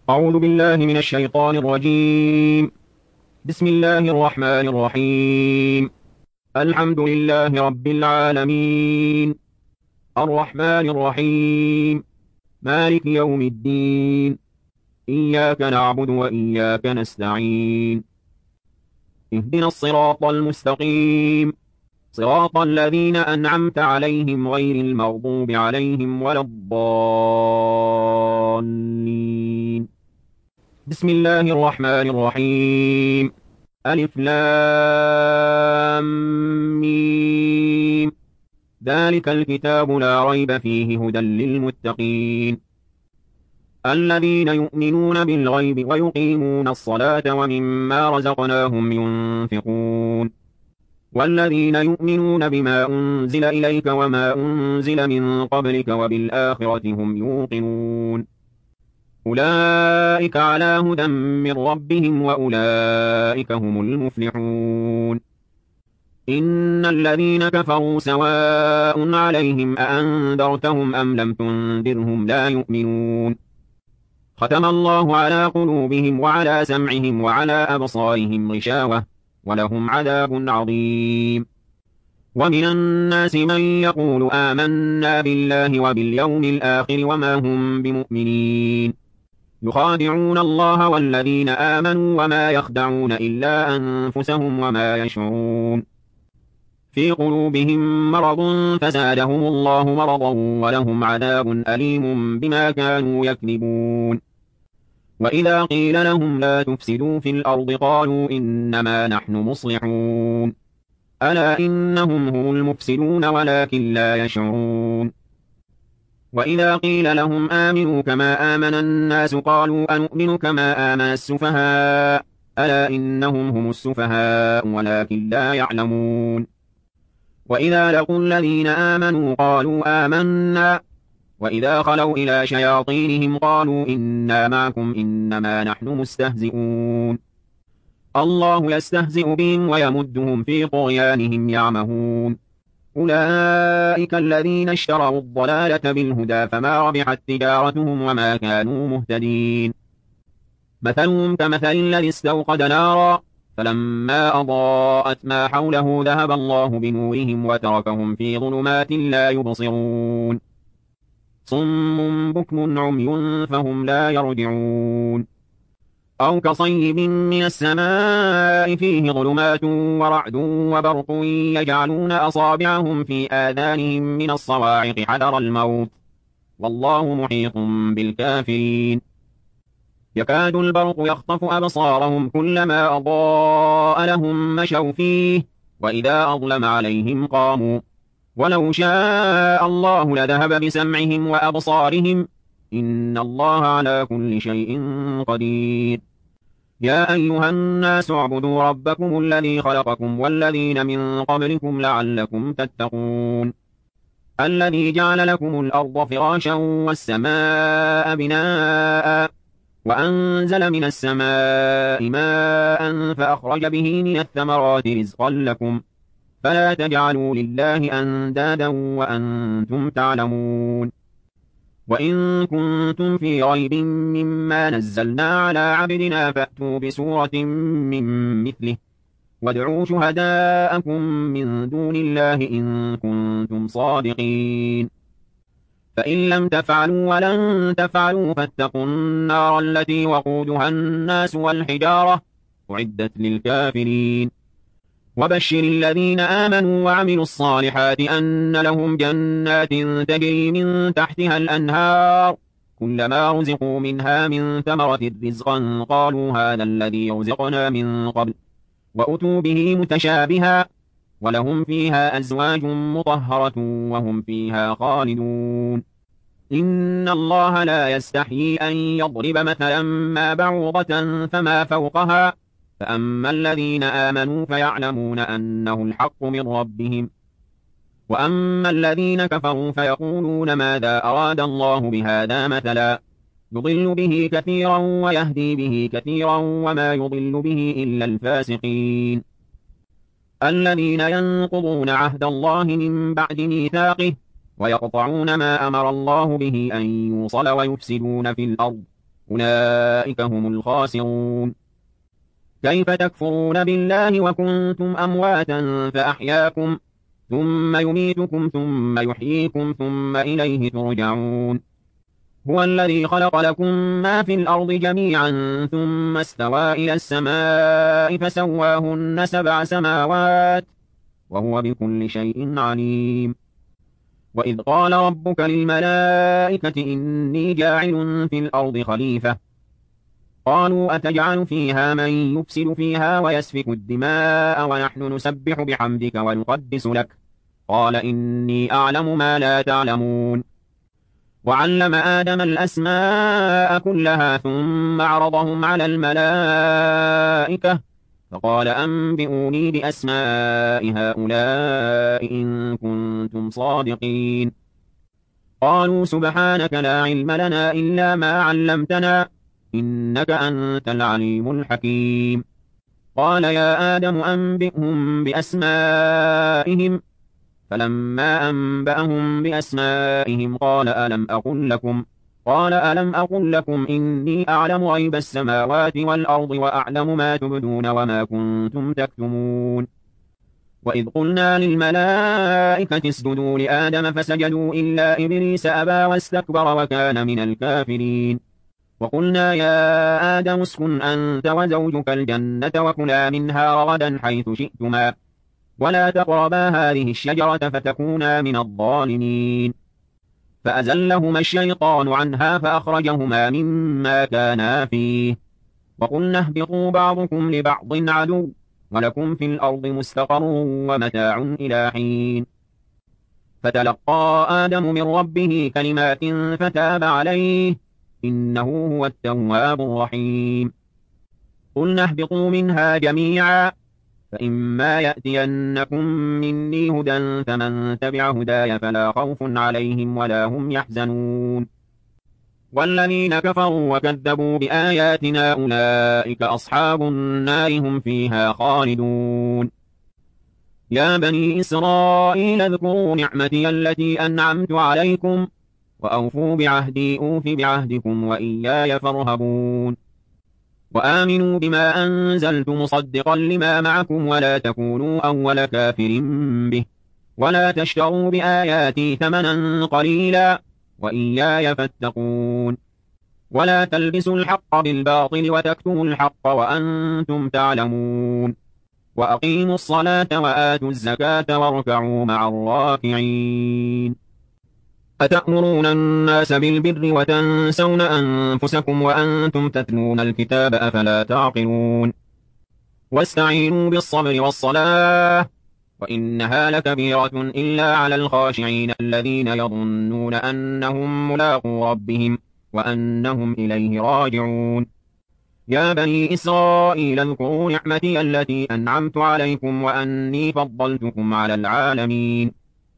أعوذ بالله من الشيطان الرجيم. بسم الله الرحمن الرحيم. الحمد لله رب العالمين، الرحمن الرحيم، مالك يوم الدين. إياك نعبد وإياك نستعين. اهدنا الصراط المستقيم، صراط الذين أنعمت عليهم غير المغضوب عليهم ولا الضالين. بسم الله الرحمن الرحيم. ألف لام ميم. ذلك الكتاب لا ريب فيه هدى للمتقين الذين يؤمنون بالغيب ويقيمون الصلاة ومما رزقناهم ينفقون والذين يؤمنون بما أنزل إليك وما أنزل من قبلك وبالآخرة هم يوقنون أولئك على هدى من ربهم وأولئك هم المفلحون. إن الذين كفروا سواء عليهم أأنذرتهم أم لم تنذرهم لا يؤمنون. ختم الله على قلوبهم وعلى سمعهم وعلى أبصارهم غشاوة ولهم عذاب عظيم. ومن الناس من يقول آمنا بالله وباليوم الآخر وما هم بمؤمنين. يخادعون الله والذين آمنوا وما يخدعون إلا أنفسهم وما يشعرون. في قلوبهم مرض فزادهم الله مرضا ولهم عذاب أليم بما كانوا يكذبون. وإذا قيل لهم لا تفسدوا في الأرض قالوا إنما نحن مصلحون. ألا إنهم هم المفسدون ولكن لا يشعرون. وإذا قيل لهم آمنوا كما آمن الناس قالوا أنؤمن كما آمن السفهاء. ألا إنهم هم السفهاء ولكن لا يعلمون. وإذا لقوا الذين آمنوا قالوا آمنا وإذا خلوا إلى شياطينهم قالوا إنا معكم إنما نحن مستهزئون. الله يستهزئ بهم ويمدهم في طغيانهم يعمهون. أولئك الذين اشتروا الضلالة بالهدى فما ربحت تجارتهم وما كانوا مهتدين. مثلهم كمثل الذي استوقد نارا فلما أضاءت ما حوله ذهب الله بنورهم وتركهم في ظلمات لا يبصرون. صم بكم عمي فهم لا يرجعون. أو كصيب من السماء فيه ظلمات ورعد وبرق يجعلون أصابعهم في آذانهم من الصواعق حذر الموت والله محيط بالكافرين. يكاد البرق يخطف أبصارهم كلما أضاء لهم مشوا فيه وإذا أظلم عليهم قاموا. ولو شاء الله لذهب بسمعهم وأبصارهم إن الله على كل شيء قدير. يا أيها الناس اعبدوا ربكم الذي خلقكم والذين من قبلكم لعلكم تتقون. الذي جعل لكم الأرض فراشا والسماء بناء وأنزل من السماء ماء فأخرج به من الثمرات رزقا لكم فلا تجعلوا لله أندادا وأنتم تعلمون. وإن كنتم في ريب مما نزلنا على عبدنا فأتوا بسورة من مثله وادعوا شهداءكم من دون الله إن كنتم صادقين. فإن لم تفعلوا ولن تفعلوا فاتقوا النار التي وقودها الناس والحجارة أعدت للكافرين. وبشر الذين آمنوا وعملوا الصالحات أن لهم جنات تجري من تحتها الأنهار كلما رزقوا منها من ثمرة رزقا قالوا هذا الذي رزقنا من قبل وأتوا به متشابها ولهم فيها أزواج مطهرة وهم فيها خالدون. إن الله لا يستحيي أن يضرب مثلا ما بعوضة فما فوقها فأما الذين آمنوا فيعلمون أنه الحق من ربهم وأما الذين كفروا فيقولون ماذا أراد الله بهذا مثلا يضل به كثيرا ويهدي به كثيرا وما يضل به إلا الفاسقين. الذين ينقضون عهد الله من بعد ميثاقه ويقطعون ما أمر الله به أن يوصل ويفسدون في الأرض أولئك هم الخاسرون. كيف تكفرون بالله وكنتم أمواتا فأحياكم ثم يميتكم ثم يحييكم ثم إليه ترجعون. هو الذي خلق لكم ما في الأرض جميعا ثم استوى إلى السماء فسواهن 7 سماوات وهو بكل شيء عليم. وإذ قال ربك للملائكة إني جاعل في الأرض خليفة قالوا أتجعل فيها من يفسد فيها ويسفك الدماء ونحن نسبح بحمدك ونقدس لك قال إني أعلم ما لا تعلمون. وعلم آدم الأسماء كلها ثم عرضهم على الملائكة فقال أنبئوني بأسماء هؤلاء إن كنتم صادقين. قالوا سبحانك لا علم لنا إلا ما علمتنا إنك أنت العليم الحكيم. قال يا آدم أنبئهم بأسمائهم فلما أنبأهم بأسمائهم قال ألم أقل لكم إني أعلم غيب السماوات والأرض وأعلم ما تبدون وما كنتم تكتمون. وإذ قلنا للملائكة اسجدوا لآدم فسجدوا إلا إبليس أبى واستكبر وكان من الكافرين. وقلنا يا آدم اسكن أنت وزوجك الجنة وكلا منها رغدا حيث شئتما ولا تقربا هذه الشجرة فتكونا من الظالمين. فأزلهما الشيطان عنها فأخرجهما مما كانا فيه وقلنا اهبطوا بعضكم لبعض عدو ولكم في الأرض مستقر ومتاع إلى حين. فتلقى آدم من ربه كلمات فتاب عليه إنه هو التواب الرحيم. قلنا اهبطوا منها جميعا فإما يأتينكم مني هدى فمن تبع هداي فلا خوف عليهم ولا هم يحزنون. والذين كفروا وكذبوا بآياتنا أولئك أصحاب النار هم فيها خالدون. يا بني إسرائيل اذكروا نعمتي التي أنعمت عليكم وأوفوا بعهدي أوف بعهدكم وإياي فارهبون. وآمنوا بما أنزلت مصدقا لما معكم ولا تكونوا أول كافر به ولا تشتروا بآياتي ثمنا قليلا وإياي فاتقون. ولا تلبسوا الحق بالباطل وتكتموا الحق وأنتم تعلمون. وأقيموا الصلاة وآتوا الزكاة واركعوا مع الراكعين. أتأمرون الناس بالبر وتنسون أنفسكم وأنتم تتلون الكتاب أفلا تعقلون. واستعينوا بالصبر والصلاة وإنها لكبيرة إلا على الخاشعين الذين يظنون أنهم ملاقو ربهم وأنهم إليه راجعون. يا بني إسرائيل اذكروا نعمتي التي أنعمت عليكم وأني فضلتكم على العالمين.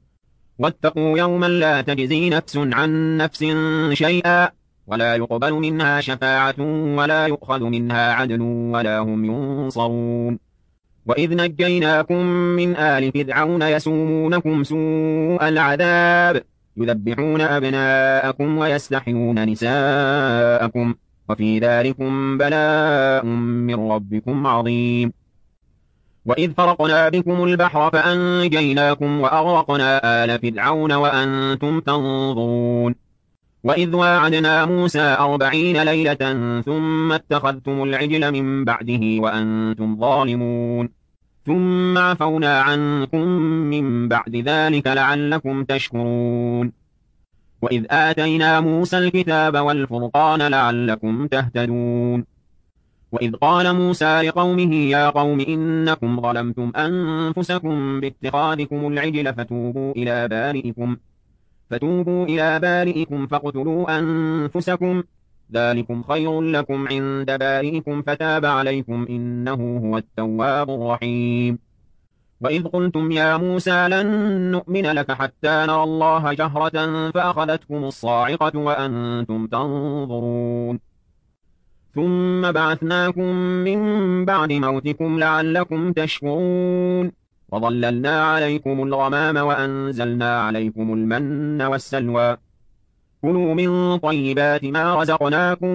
واتقوا يوما لا تجزي نفس عن نفس شيئا ولا يقبل منها شفاعة ولا يؤخذ منها عدل ولا هم ينصرون. وإذ نجيناكم من آل فرعون يسومونكم سوء العذاب يذبحون أبناءكم ويستحيون نساءكم وفي ذلكم بلاء من ربكم عظيم. وإذ فرقنا بكم البحر فأنجيناكم وأغرقنا آل فرعون وأنتم تنظرون. وإذ واعدنا موسى 40 ليلة ثم اتخذتم العجل من بعده وأنتم ظالمون ثم عفونا عنكم من بعد ذلك لعلكم تشكرون. وإذ آتينا موسى الكتاب والفرقان لعلكم تهتدون. وإذ قال موسى لقومه يا قوم إنكم ظلمتم أنفسكم باتخاذكم العجل فتوبوا إلى بارئكم فاقتلوا أنفسكم ذلكم خير لكم عند بارئكم فتاب عليكم إنه هو التواب الرحيم. وإذ قلتم يا موسى لن نؤمن لك حتى نرى الله جهرة فأخذتكم الصاعقة وأنتم تنظرون ثم بعثناكم من بعد موتكم لعلكم تشكرون. وظللنا عليكم الغمام وأنزلنا عليكم المن والسلوى كلوا من طيبات ما رزقناكم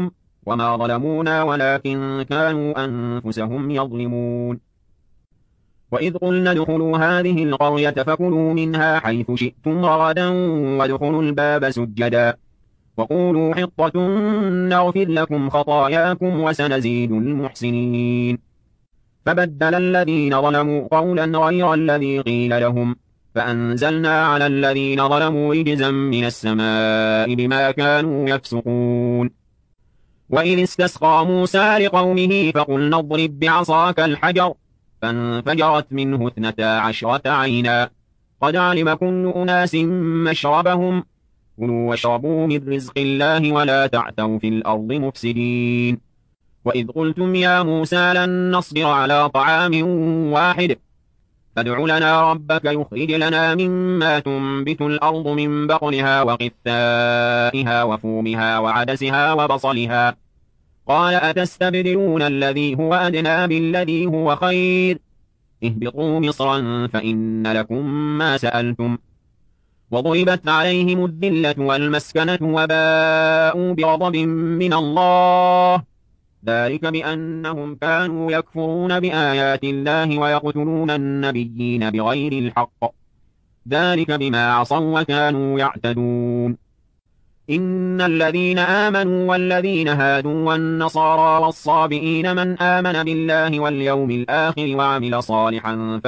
وما ظلمونا ولكن كانوا أنفسهم يظلمون. وإذ قلنا ادخلوا هذه القرية فكلوا منها حيث شئتم رغدا وادخلوا الباب سجدا وقولوا حطة نغفر لكم خطاياكم وسنزيد المحسنين. فبدل الذين ظلموا قولا غير الذي قيل لهم فأنزلنا على الذين ظلموا رجزا من السماء بما كانوا يفسقون. وإذ استسقى موسى لقومه فقلنا اضرب بعصاك الحجر فانفجرت منه 12 عينا قد علم كل أناس مشربهم كلوا واشربوا من رزق الله ولا تعثوا في الأرض مفسدين. وإذ قلتم يا موسى لن نصبر على طعام واحد فادع لنا ربك يخرج لنا مما تنبت الأرض من بقلها وقثائها وفومها وعدسها وبصلها قال أتستبدلون الذي هو أدنى بالذي هو خير اهبطوا مصرا فإن لكم ما سألتم وضربت عليهم الذلة والمسكنة وباءوا بغضب من الله ذلك بأنهم كانوا يكفرون بآيات الله ويقتلون النبيين بغير الحق ذلك بما عصوا وكانوا يعتدون. إن الذين آمنوا والذين هادوا والنصارى والصابئين من آمن بالله واليوم الآخر وعمل صالحا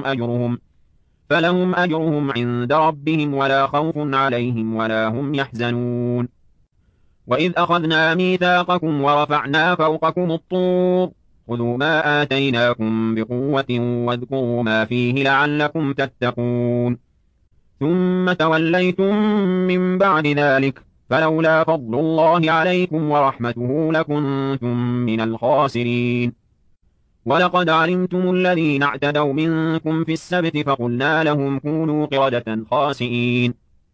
فلهم أجرهم عند ربهم ولا خوف عليهم ولا هم يحزنون. وإذ أخذنا ميثاقكم ورفعنا فوقكم الطور خذوا ما آتيناكم بقوة واذكروا ما فيه لعلكم تتقون ثم توليتم من بعد ذلك فلولا فضل الله عليكم ورحمته لكنتم من الخاسرين. ولقد علمتم الذين اعتدوا منكم في السبت فقلنا لهم كونوا قردة خاسئين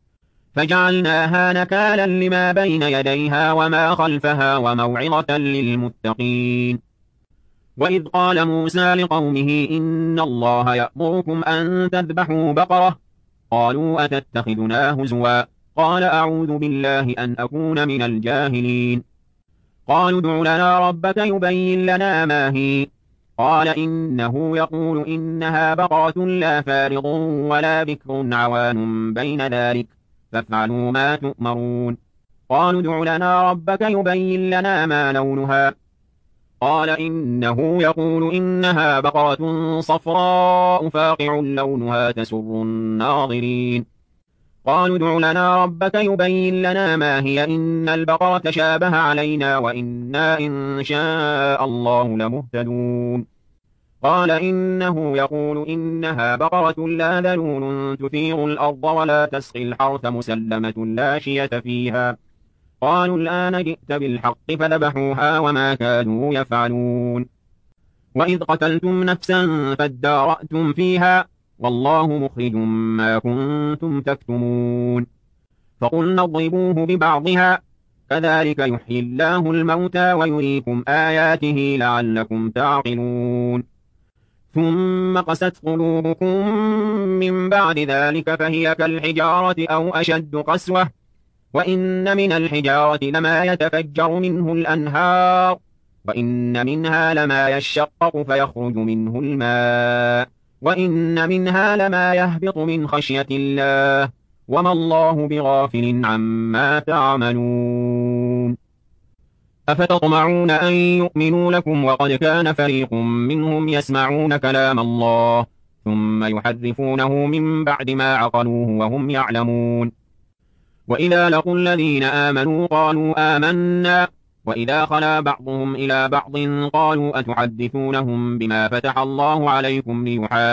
فجعلناها نكالا لما بين يديها وما خلفها وموعظة للمتقين. وإذ قال موسى لقومه إن الله يأمركم أن تذبحوا بقرة قالوا أتتخذنا هزوا قال أعوذ بالله أن أكون من الجاهلين. قالوا ادع لنا ربك يبين لنا ما هي قال إنه يقول إنها بقرة لا فارض ولا بكر عوان بين ذلك فافعلوا ما تؤمرون. قالوا ادع لنا ربك يبين لنا ما لونها قال إنه يقول إنها بقرة صفراء فاقع لونها تسر الناظرين. قالوا ادع لنا ربك يبين لنا ما هي إن البقرة شابه علينا وإنا إن شاء الله لمهتدون. قال إنه يقول إنها بقرة لا ذلول تثير الأرض ولا تسقي الحرث مسلمة لا شية فيها. قالوا الآن جئت بالحق فذبحوها وما كانوا يفعلون. وإذ قتلتم نفسا فادارأتم فيها والله مخرج ما كنتم تكتمون. فقلنا اضربوه ببعضها كذلك يحيي الله الموتى ويريكم آياته لعلكم تعقلون. ثم قست قلوبكم من بعد ذلك فهي كالحجارة أو أشد قسوة وإن من الحجارة لما يتفجر منه الأنهار وإن منها لما يشقق فيخرج منه الماء وإن منها لما يهبط من خشية الله وما الله بغافل عما تعملون. أفتطمعون أن يؤمنوا لكم وقد كان فريق منهم يسمعون كلام الله ثم يحرفونه من بعد ما عقلوه وهم يعلمون. وإذا لقوا الذين آمنوا قالوا آمنا وإذا خلا بعضهم إلى بعض قالوا أتحدثونهم بما فتح الله عليكم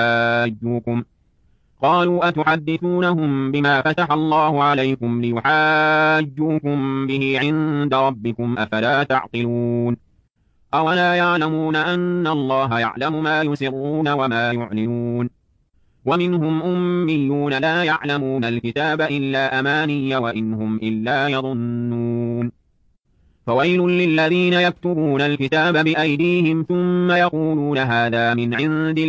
ليحاجوكم به عند ربكم أفلا تعقلون. أولا يعلمون أن الله يعلم ما يسرون وما يعلنون. ومنهم أميون لا يعلمون الكتاب إلا أماني وإنهم إلا يظنون. فويل للذين يكتبون الكتاب بأيديهم ثم يقولون هذا من عند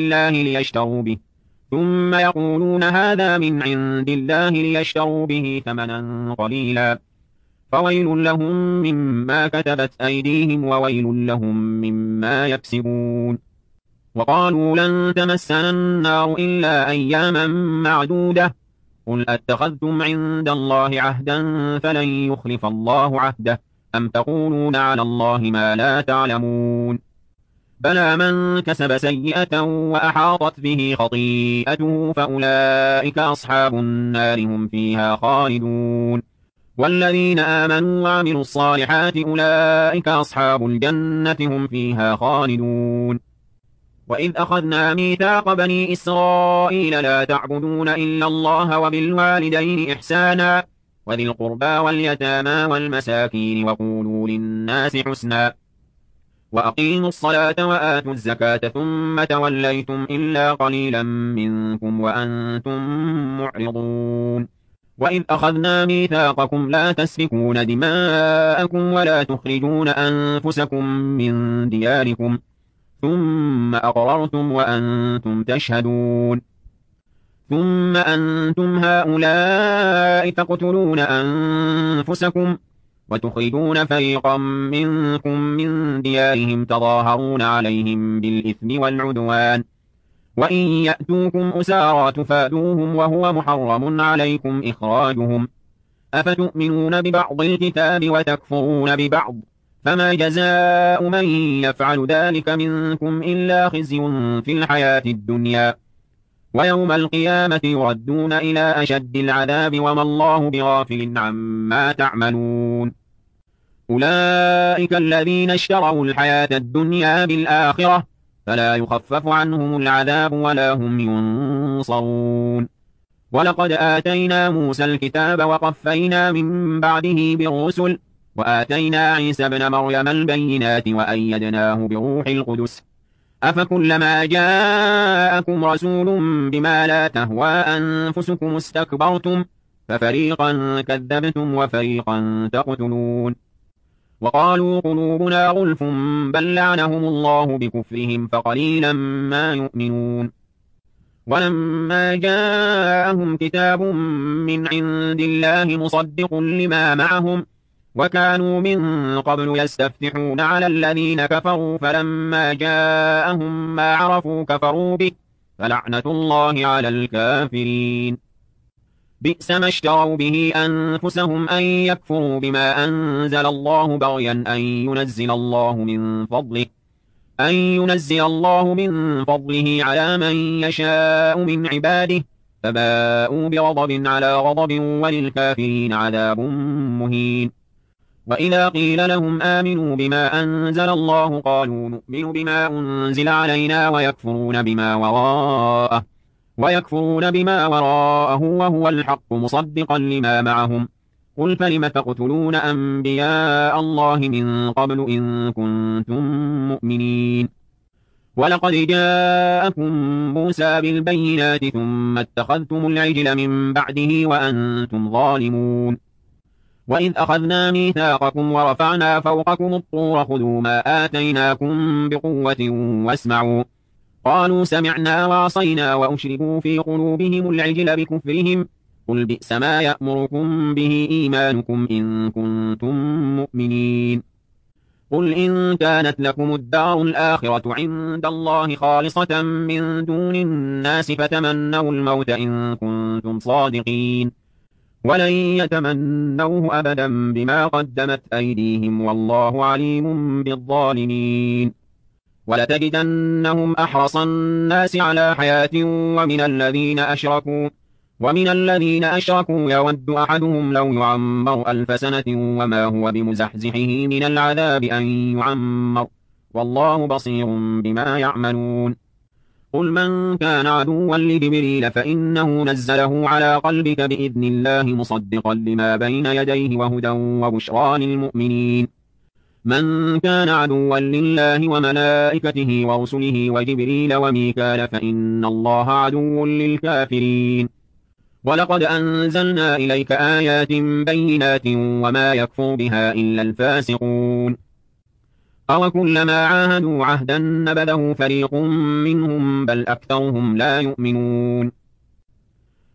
الله ليشتروا به ثمنا قليلا فويل لهم مما كتبت أيديهم وويل لهم مما يكسبون. وقالوا لن تمسنا النار إلا أياما معدودة قل أتخذتم عند الله عهدا فلن يخلف الله عهده أم تقولون على الله ما لا تعلمون. بلى من كسب سيئة وأحاطت به خطيئته فأولئك أصحاب النار هم فيها خالدون. والذين آمنوا وعملوا الصالحات أولئك أصحاب الجنة هم فيها خالدون. وإذ أخذنا ميثاق بني إسرائيل لا تعبدون إلا الله وبالوالدين إحسانا وذي القربى واليتامى والمساكين وقولوا للناس حسنا وأقيموا الصلاة وآتوا الزكاة ثم توليتم إلا قليلا منكم وأنتم معرضون. وإذ أخذنا ميثاقكم لا تسفكون دماءكم ولا تخرجون أنفسكم من دياركم ثم أقررتم وأنتم تشهدون. ثم أنتم هؤلاء تقتلون أنفسكم وتخرجون فريقا منكم من ديارهم تظاهرون عليهم بالإثم والعدوان وإن يأتوكم أسارى تفادوهم وهو محرم عليكم إخراجهم أفتؤمنون ببعض الكتاب وتكفرون ببعض فما جزاء من يفعل ذلك منكم إلا خزي في الحياة الدنيا ويوم القيامة يردون إلى أشد العذاب وما الله بغافل عما تعملون. أولئك الذين اشتروا الحياة الدنيا بالآخرة فلا يخفف عنهم العذاب ولا هم ينصرون. ولقد آتينا موسى الكتاب وقفينا من بعده بالرسل وآتينا عيسى ابن مريم البينات وأيدناه بروح القدس أفكلما جاءكم رسول بما لا تهوى أنفسكم استكبرتم ففريقا كذبتم وفريقا تقتلون. وقالوا قلوبنا غلف بل لعنهم الله بكفرهم فقليلا ما يؤمنون. ولما جاءهم كتاب من عند الله مصدق لما معهم وكانوا من قبل يستفتحون على الذين كفروا فلما جاءهم ما عرفوا كفروا به فلعنة الله على الكافرين. بئس ما اشتروا به أنفسهم أن يكفروا بما أنزل الله بغيا أن ينزل الله من فضله على من يشاء من عباده فباءوا بغضب على غضب وللكافرين عذاب مهين. وإذا قيل لهم آمنوا بما أنزل الله قالوا نؤمن بما أنزل علينا ويكفرون بما وراءه وهو الحق مصدقا لما معهم قل فلم تقتلون أنبياء الله من قبل إن كنتم مؤمنين. ولقد جاءكم موسى بالبينات ثم اتخذتم العجل من بعده وأنتم ظالمون. وإذ أخذنا ميثاقكم ورفعنا فوقكم الطور خذوا ما آتيناكم بقوة واسمعوا قالوا سمعنا وعصينا وأشربوا في قلوبهم العجل بكفرهم قل بئس ما يأمركم به إيمانكم إن كنتم مؤمنين. قل إن كانت لكم الدار الآخرة عند الله خالصة من دون الناس فتمنوا الموت إن كنتم صادقين ولن يتمنوه أبدا بما قدمت أيديهم والله عليم بالظالمين. ولتجدنهم أحرص الناس على حياة ومن الذين أشركوا يود أحدهم لو يعمر 1000 سنة وما هو بمزحزحه من العذاب أن يعمر والله بصير بما يعملون. قل من كان عدوا لجبريل فإنه نزله على قلبك بإذن الله مصدقا لما بين يديه وهدى وبشرى للمؤمنين. من كان عدوا لله وملائكته ورسله وجبريل وميكال فإن الله عدو للكافرين. ولقد أنزلنا إليك آيات بينات وما يكفر بها إلا الفاسقون. أوكلما عاهدوا عهدا نبذه فريق منهم بل أكثرهم لا يؤمنون.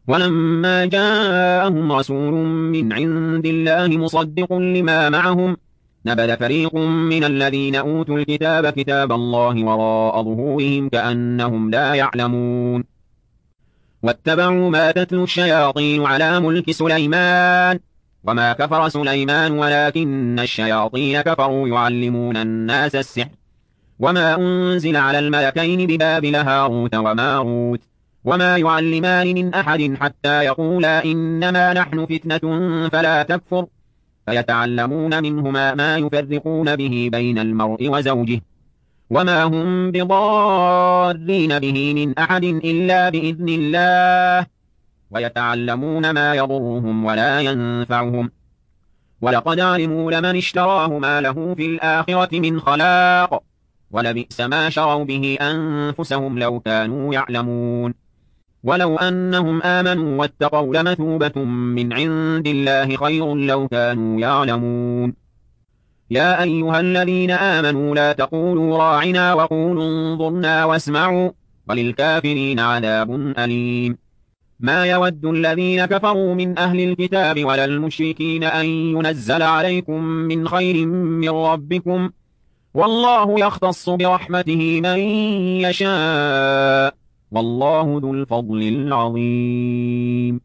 ولما جاءهم رسول من عند الله مصدق لما معهم نبذ فريق من الذين أوتوا الكتاب كتاب الله وراء ظهورهم كأنهم لا يعلمون واتبعوا ما تتلو الشياطين على ملك سليمان وما كفر سليمان ولكن الشياطين كفروا يعلمون الناس السحر وما أنزل على الملكين ببابل هاروت وماروت وما يعلمان من أحد حتى يقولا إنما نحن فتنة فلا تكفر فيتعلمون منهما ما يفرقون به بين المرء وزوجه وما هم بضارين به من أحد إلا بإذن الله ويتعلمون ما يضرهم ولا ينفعهم ولقد علموا لمن اشتراه ما له في الآخرة من خلاق ولبئس ما شروا به أنفسهم لو كانوا يعلمون ولو أنهم آمنوا واتقوا لمثوبة من عند الله خير لو كانوا يعلمون يا أيها الذين آمنوا لا تقولوا راعنا وقولوا انظرنا واسمعوا وللكافرين عذاب أليم ما يود الذين كفروا من أهل الكتاب ولا المشركين أن ينزل عليكم من خير من ربكم والله يختص برحمته من يشاء والله ذو الفضل العظيم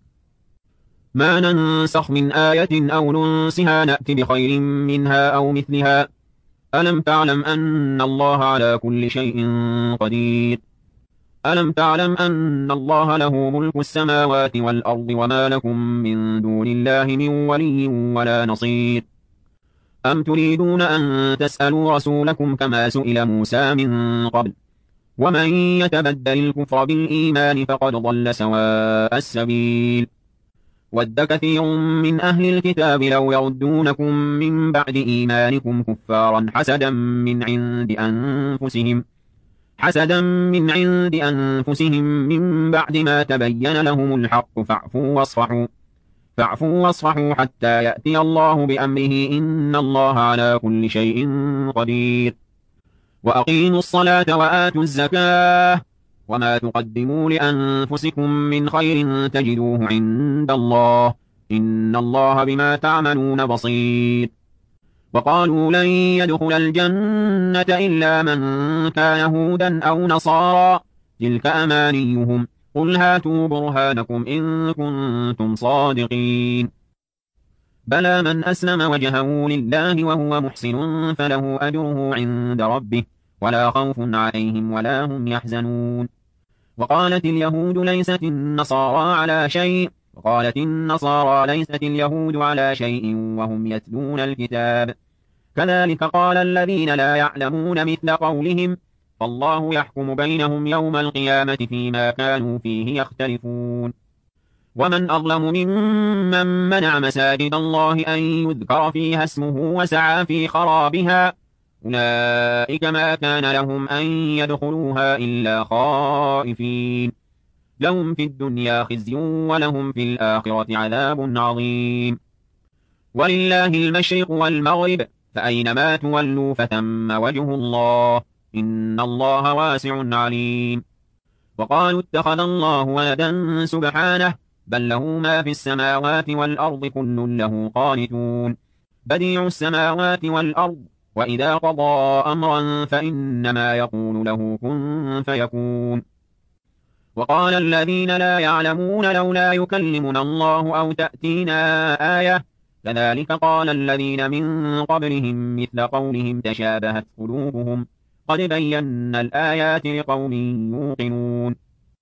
ما ننسخ من آية أو ننسها نأت بخير منها أو مثلها ألم تعلم أن الله على كل شيء قدير ألم تعلم أن الله له ملك السماوات والأرض وما لكم من دون الله من ولي ولا نصير أم تريدون أن تسألوا رسولكم كما سئل موسى من قبل ومن يتبدل الكفر بالإيمان فقد ضل سواء السبيل ود كثير من أهل الكتاب لو يردونكم من بعد إيمانكم كفارا حسدا من عند أنفسهم من بعد ما تبين لهم الحق فاعفوا واصفحوا حتى يأتي الله بأمره إن الله على كل شيء قدير وأقيموا الصلاة وآتوا الزكاة وما تقدموا لأنفسكم من خير تجدوه عند الله إن الله بما تعملون بصير وقالوا لن يدخل الجنة إلا من كان هودا أو نصارى تلك أمانيهم قل هاتوا برهانكم إن كنتم صادقين بلى من أسلم وجهه لله وهو محسن فله أجره عند ربه ولا خوف عليهم ولا هم يحزنون وقالت اليهود ليست النصارى على شيء وقالت النصارى ليست اليهود على شيء وهم يتلون الكتاب كذلك قال الذين لا يعلمون مثل قولهم فالله يحكم بينهم يوم القيامة فيما كانوا فيه يختلفون ومن أظلم ممن منع مساجد الله أن يذكر فيها اسمه وسعى في خرابها أولئك ما كان لهم أن يدخلوها إلا خائفين لهم في الدنيا خزي ولهم في الآخرة عذاب عظيم ولله المشرق والمغرب فأينما تولوا فثم وجه الله إن الله واسع عليم وقالوا اتخذ الله ولدا سبحانه بل له ما في السماوات والأرض كل له قانتون بديع السماوات والأرض وإذا قضى أمرا فإنما يقول له كن فيكون وقال الذين لا يعلمون لولا يكلمنا الله أو تأتينا آية كذلك قال الذين من قبلهم مثل قولهم تشابهت قلوبهم قد بينا الآيات لقوم يوقنون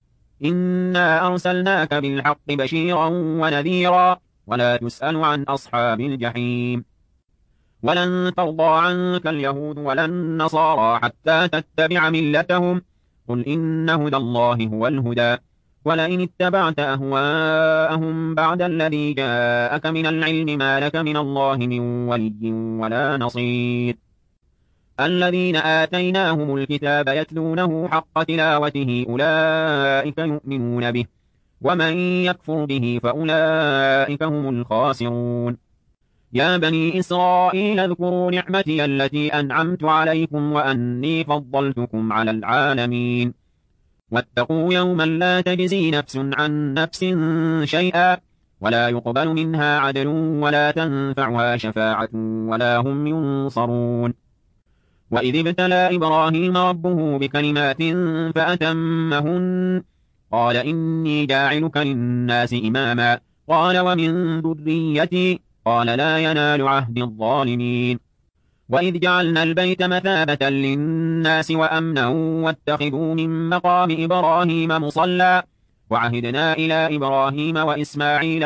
إنا أرسلناك بالحق بشيرا ونذيرا ولا تسأل عن أصحاب الجحيم ولن ترضى عنك اليهود ولا النصارى حتى تتبع ملتهم قل إن هدى الله هو الهدى ولئن اتبعت أهواءهم بعد الذي جاءك من العلم ما لك من الله من ولي ولا نصير الذين آتيناهم الكتاب يتلونه حق تلاوته أولئك يؤمنون به ومن يكفر به فأولئك هم الخاسرون يا بني إسرائيل اذكروا نعمتي التي أنعمت عليكم وأني فضلتكم على العالمين واتقوا يوما لا تجزي نفس عن نفس شيئا ولا يقبل منها عدل ولا تنفعها شفاعة ولا هم ينصرون. وإذ ابتلى إبراهيم ربه بكلمات فأتمهن قال إني جاعلك للناس إماما قال ومن ذريتي قال لا ينال عهد الظالمين. وإذ جعلنا البيت مثابة للناس وأمنا واتخذوا من مقام إبراهيم مصلى وعهدنا إلى إبراهيم وإسماعيل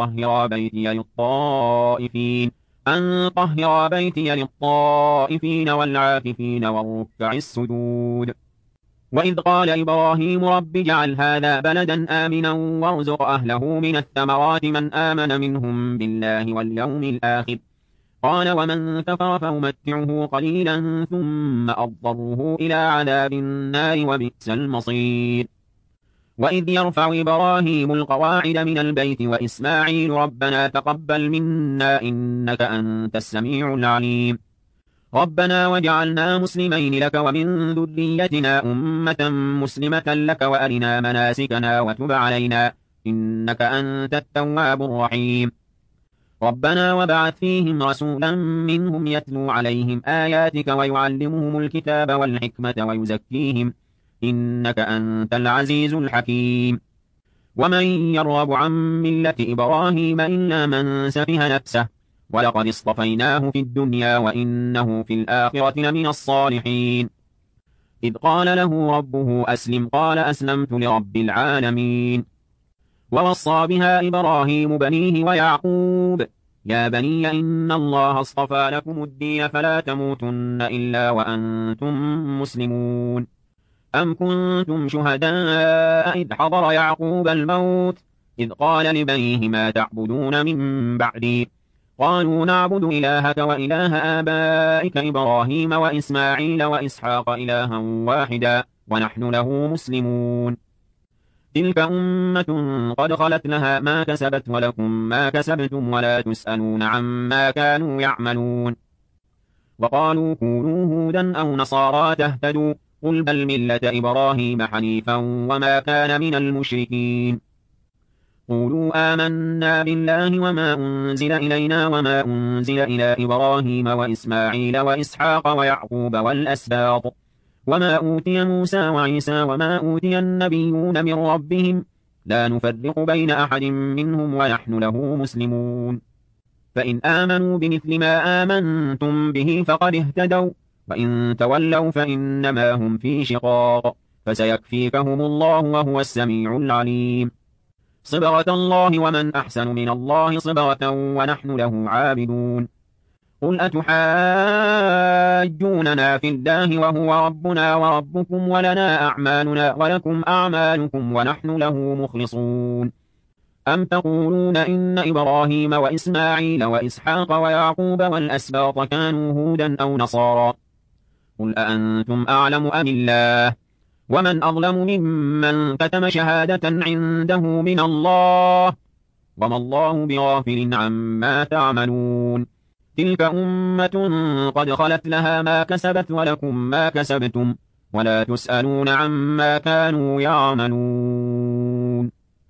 أن طهر بيتي للطائفين والعاكفين والركع السجود. وإذ قال إبراهيم رب اجعل هذا بلدا آمنا وارزق أهله من الثمرات من آمن منهم بالله واليوم الآخر قال ومن كفر فأمتعه قليلا ثم أضطره إلى عذاب النار وبئس المصير. وإذ يرفع إبراهيم القواعد من البيت وإسماعيل ربنا تقبل منا إنك أنت السميع العليم ربنا وجعلنا مسلمين لك ومن ذريتنا أمة مسلمة لك وأرنا مناسكنا وتب علينا إنك أنت التواب الرحيم ربنا وبعث فيهم رسولا منهم يتلو عليهم آياتك ويعلمهم الكتاب والحكمة ويزكيهم إنك أنت العزيز الحكيم. ومن يرغب عن ملة إبراهيم إلا من سفه نفسه ولقد اصطفيناه في الدنيا وإنه في الآخرة لمن الصالحين. إذ قال له ربه أسلم قال أسلمت لرب العالمين. ووصى بها إبراهيم بنيه ويعقوب يا بني إن الله اصطفى لكم الدين فلا تموتن إلا وأنتم مسلمون. أم كنتم شهداء إذ حضر يعقوب الموت إذ قال لبنيه ما تعبدون من بعدي قالوا نعبد إلهك وإله آبائك إبراهيم وإسماعيل وإسحاق إلها واحدا ونحن له مسلمون. تلك أمة قد خلت لها ما كسبت ولكم ما كسبتم ولا تسألون عما كانوا يعملون. وقالوا كونوا هودا أو نصارى تهتدوا قل بل ملة إبراهيم حنيفا وما كان من المشركين. قولوا آمنا بالله وما أنزل إلينا وما أنزل إلى إبراهيم وإسماعيل وإسحاق ويعقوب والأسباط وما أوتي موسى وعيسى وما أوتي النبيون من ربهم لا نفرق بين أحد منهم ونحن له مسلمون. فإن آمنوا بمثل ما آمنتم به فقد اهتدوا وإن تولوا فإنما هم في شقاق فسيكفيكهم الله وهو السميع العليم. صبغة الله ومن أحسن من الله صبغة ونحن له عابدون. قل أتحاجوننا في الله وهو ربنا وربكم ولنا أعمالنا ولكم أعمالكم ونحن له مخلصون. أم تقولون إن إبراهيم وإسماعيل وإسحاق ويعقوب والأسباط كانوا هودا أو نصارى قل أأنتم أعلم أم الله ومن أظلم ممن كتم شهادة عنده من الله وما الله بغافل عما تعملون. تلك أمة قد خلت لها ما كسبت ولكم ما كسبتم ولا تسألون عما كانوا يعملون.